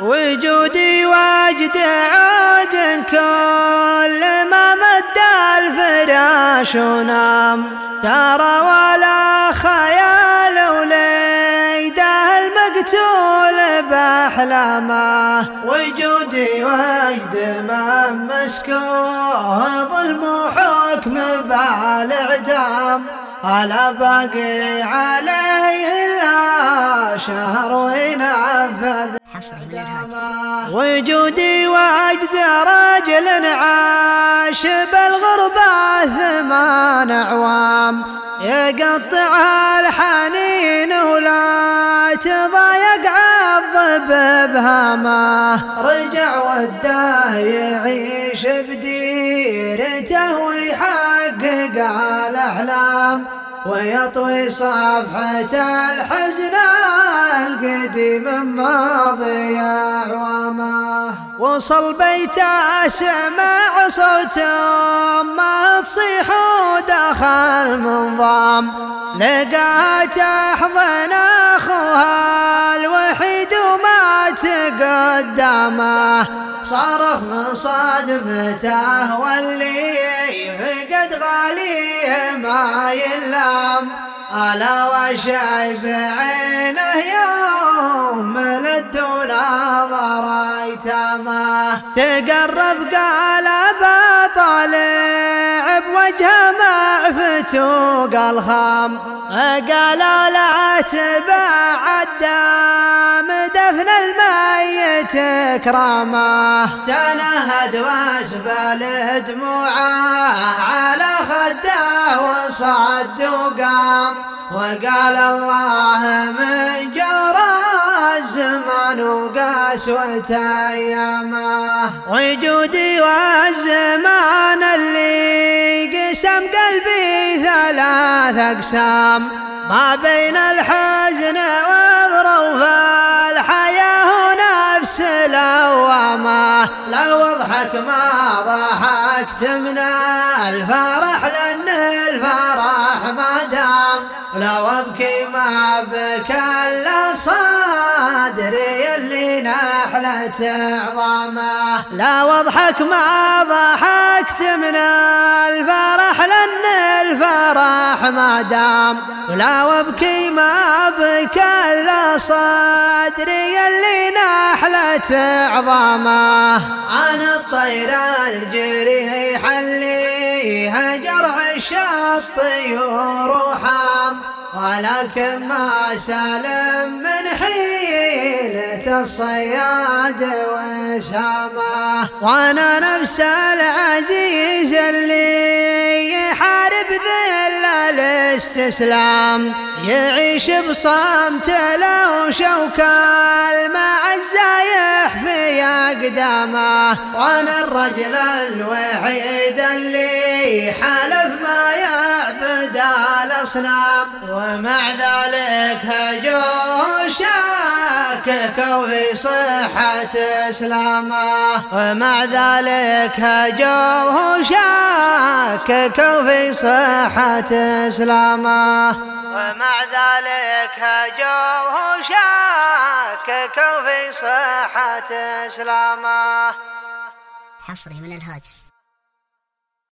وجودي واجد عود كل ما مد الفراش ونام، ترى ولا خيال وليده المقتول بأحلامه. وجودي واجد ما مسكوه ظلم وحكم بالإعدام، ألا باقي عليه إلا شهر وينفذ. وجودي واجد رجل عاش بالغربة 8 أعوام، يقطع الحنين ولا تضايق عض بهامه. رجع وده يعيش بديرته ويحقق الأحلام، ويطوي صفحة الحزن القديم ماضي أعوامه. وصل بيته سمع صوت أمه تصيح ودخل منضام، لقاها تحضن أخوها الوحيد ومات قدامه. صرخ من صدمته واللي فقد غاليه ما يلام، ألا وشايف عينه يوم من الدنيا ضريتمه. تقرب قال بطالع بوجهه مع فتوق الخام، قال لا تبعد دام دفن الميت كرامه. تنهد واسبل دموعه على خده وصد وقام، وقال الله من جرى الزمان وقسوة أيامه. وجودي والزمان اللي قسم قلبي 3 أقسام، ما بين الحزن والظروف الحياة ونفس لوامه. لو اضحك ما ضحكت من الفرح لأن الفرح ما دام، لو ابكي ما بكى الا صدري اللي نحلت عظامه. لو اضحك ما ضحكت من الفرح لأن الفرح ما دام، لو ابكي ما بكى الا صدري اللي نحلت عظامه. انا الطير الجريح اللي هجر عش الطيور وحام، ولكن ما سلم من حيلة الصياد وسامه. وانا نفس العزيز اللي يحارب ذل الاستسلام، يعيش بصمت لو شوك المعزة يحفي أقدامه. وانا الرجل الوحيد اللي حلف ما يعبد الأصنام، ومع ذلك هجوه شاكك في صحة إسلامه. ومع ذلك هجوه شاكك في صحة إسلامه. ومع ذلك هجوه شاكك في صحة إسلامه. حصري من الهاجس.